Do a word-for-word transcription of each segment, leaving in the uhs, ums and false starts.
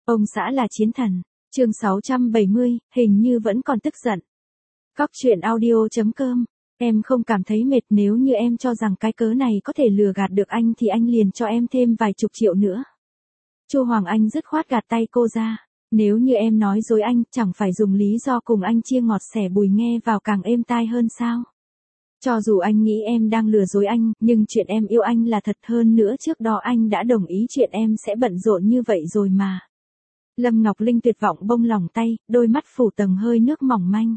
Ông xã là chiến thần. Chương sáu trăm bảy mươi, hình như vẫn còn tức giận. Góc truyện audio chấm com. Em không cảm thấy mệt, nếu như em cho rằng cái cớ này có thể lừa gạt được anh thì anh liền cho em thêm vài chục triệu nữa. Chu Hoàng Anh dứt khoát gạt tay cô ra. Nếu như em nói dối anh, chẳng phải dùng lý do cùng anh chia ngọt sẻ bùi nghe vào càng êm tai hơn sao? Cho dù anh nghĩ em đang lừa dối anh, nhưng chuyện em yêu anh là thật, hơn nữa trước đó anh đã đồng ý chuyện em sẽ bận rộn như vậy rồi mà. Lâm Ngọc Linh tuyệt vọng bông lỏng tay, đôi mắt phủ tầng hơi nước mỏng manh.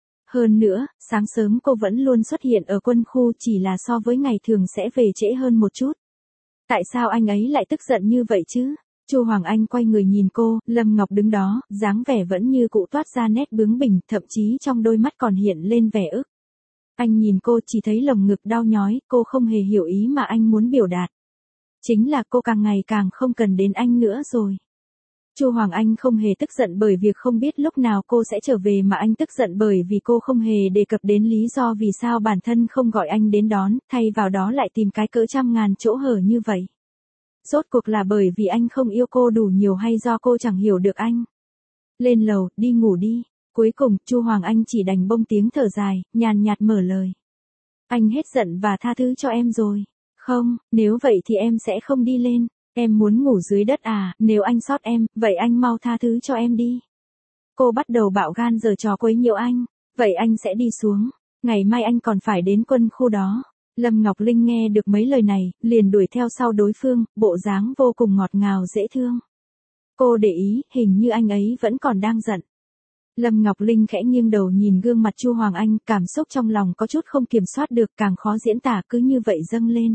Hơn nữa, sáng sớm cô vẫn luôn xuất hiện ở quân khu, chỉ là so với ngày thường sẽ về trễ hơn một chút. Tại sao anh ấy lại tức giận như vậy chứ? Chu Hoàng Anh quay người nhìn cô, Lâm Ngọc đứng đó, dáng vẻ vẫn như cũ, toát ra nét bướng bỉnh, thậm chí trong đôi mắt còn hiện lên vẻ ức. Anh nhìn cô chỉ thấy lồng ngực đau nhói, cô không hề hiểu ý mà anh muốn biểu đạt. Chính là cô càng ngày càng không cần đến anh nữa rồi. Chu Hoàng Anh không hề tức giận bởi việc không biết lúc nào cô sẽ trở về, mà anh tức giận bởi vì cô không hề đề cập đến lý do vì sao bản thân không gọi anh đến đón, thay vào đó lại tìm cái cớ trăm ngàn chỗ hở như vậy. Rốt cuộc là bởi vì anh không yêu cô đủ nhiều hay do cô chẳng hiểu được anh? Lên lầu, đi ngủ đi. Cuối cùng, Chu Hoàng Anh chỉ đành bông tiếng thở dài, nhàn nhạt mở lời. Anh hết giận và tha thứ cho em rồi. Không, nếu vậy thì em sẽ không đi lên. Em muốn ngủ dưới đất à? Nếu anh sót em, vậy anh mau tha thứ cho em đi. Cô bắt đầu bạo gan giở trò quấy nhiễu anh. Vậy anh sẽ đi xuống. Ngày mai anh còn phải đến quân khu đó. Lâm Ngọc Linh nghe được mấy lời này, liền đuổi theo sau đối phương, bộ dáng vô cùng ngọt ngào dễ thương. Cô để ý, hình như anh ấy vẫn còn đang giận. Lâm Ngọc Linh khẽ nghiêng đầu nhìn gương mặt Chu Hoàng Anh, cảm xúc trong lòng có chút không kiểm soát được, càng khó diễn tả, cứ như vậy dâng lên.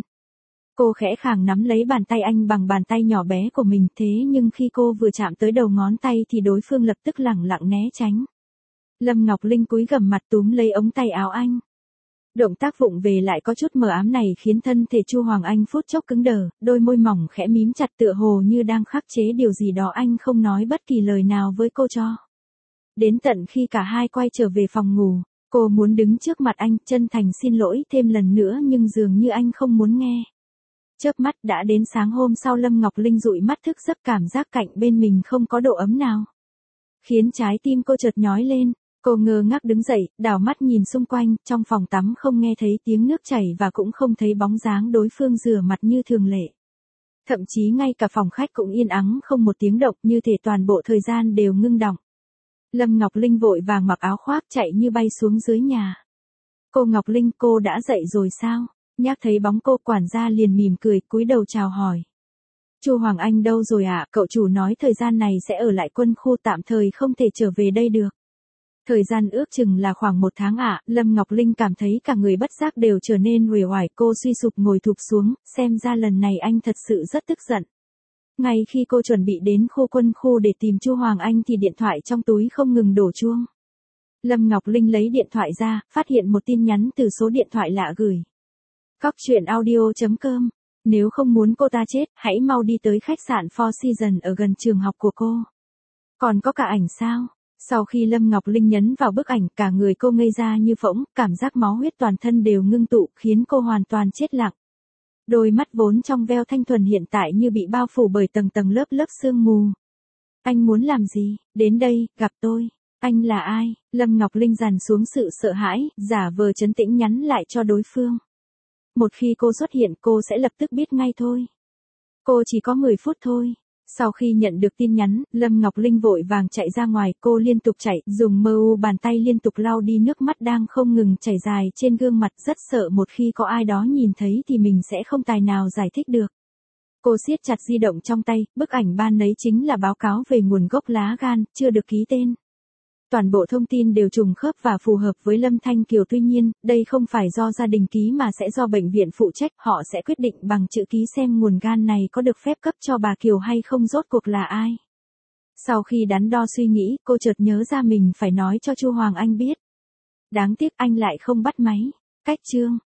Cô khẽ khàng nắm lấy bàn tay anh bằng bàn tay nhỏ bé của mình, thế nhưng khi cô vừa chạm tới đầu ngón tay thì đối phương lập tức lẳng lặng né tránh. Lâm Ngọc Linh cúi gằm mặt túm lấy ống tay áo anh. Động tác vụng về lại có chút mờ ám này khiến thân thể Chu Hoàng Anh phút chốc cứng đờ, đôi môi mỏng khẽ mím chặt tựa hồ như đang khắc chế điều gì đó, anh không nói bất kỳ lời nào với cô cho. Đến tận khi cả hai quay trở về phòng ngủ, cô muốn đứng trước mặt anh, chân thành xin lỗi thêm lần nữa, nhưng dường như anh không muốn nghe. Chớp mắt đã đến sáng hôm sau, Lâm Ngọc Linh dụi mắt thức giấc, cảm giác cạnh bên mình không có độ ấm nào, khiến trái tim cô chợt nhói lên. Cô ngơ ngác đứng dậy, đảo mắt nhìn xung quanh, trong phòng tắm không nghe thấy tiếng nước chảy và cũng không thấy bóng dáng đối phương rửa mặt như thường lệ. Thậm chí ngay cả phòng khách cũng yên ắng không một tiếng động, như thể toàn bộ thời gian đều ngưng đọng. Lâm Ngọc Linh vội vàng mặc áo khoác chạy như bay xuống dưới nhà. Cô Ngọc Linh, cô đã dậy rồi sao? Nhắc thấy bóng cô, quản gia liền mỉm cười cúi đầu chào hỏi. Chu Hoàng Anh đâu rồi ạ? À? Cậu chủ nói thời gian này sẽ ở lại quân khu, tạm thời không thể trở về đây được. Thời gian ước chừng là khoảng một tháng ạ. À? Lâm Ngọc Linh cảm thấy cả người bất giác đều trở nên uể oải, cô suy sụp ngồi thụp xuống, xem ra lần này anh thật sự rất tức giận. Ngay khi cô chuẩn bị đến khu quân khu để tìm Chu Hoàng Anh thì điện thoại trong túi không ngừng đổ chuông. Lâm Ngọc Linh lấy điện thoại ra, phát hiện một tin nhắn từ số điện thoại lạ gửi. Góc truyện audio chấm com. Nếu không muốn cô ta chết, hãy mau đi tới khách sạn Four Seasons ở gần trường học của cô. Còn có cả ảnh sao? Sau khi Lâm Ngọc Linh nhấn vào bức ảnh, cả người cô ngây ra như phỗng, cảm giác máu huyết toàn thân đều ngưng tụ, khiến cô hoàn toàn chết lặng. Đôi mắt vốn trong veo thanh thuần hiện tại như bị bao phủ bởi tầng tầng lớp lớp sương mù. Anh muốn làm gì? Đến đây, gặp tôi. Anh là ai? Lâm Ngọc Linh dằn xuống sự sợ hãi, giả vờ trấn tĩnh nhắn lại cho đối phương. Một khi cô xuất hiện, cô sẽ lập tức biết ngay thôi. Cô chỉ có mười phút thôi. Sau khi nhận được tin nhắn, Lâm Ngọc Linh vội vàng chạy ra ngoài, cô liên tục chạy, dùng mơ u bàn tay liên tục lau đi nước mắt đang không ngừng chảy dài trên gương mặt, rất sợ một khi có ai đó nhìn thấy thì mình sẽ không tài nào giải thích được. Cô siết chặt di động trong tay, bức ảnh ban nấy chính là báo cáo về nguồn gốc lá gan, chưa được ký tên. Toàn bộ thông tin đều trùng khớp và phù hợp với Lâm Thanh Kiều, tuy nhiên, đây không phải do gia đình ký mà sẽ do bệnh viện phụ trách, họ sẽ quyết định bằng chữ ký xem nguồn gan này có được phép cấp cho bà Kiều hay không, rốt cuộc là ai. Sau khi đắn đo suy nghĩ, cô chợt nhớ ra mình phải nói cho Chu Hoàng Anh biết. Đáng tiếc anh lại không bắt máy. Cách chương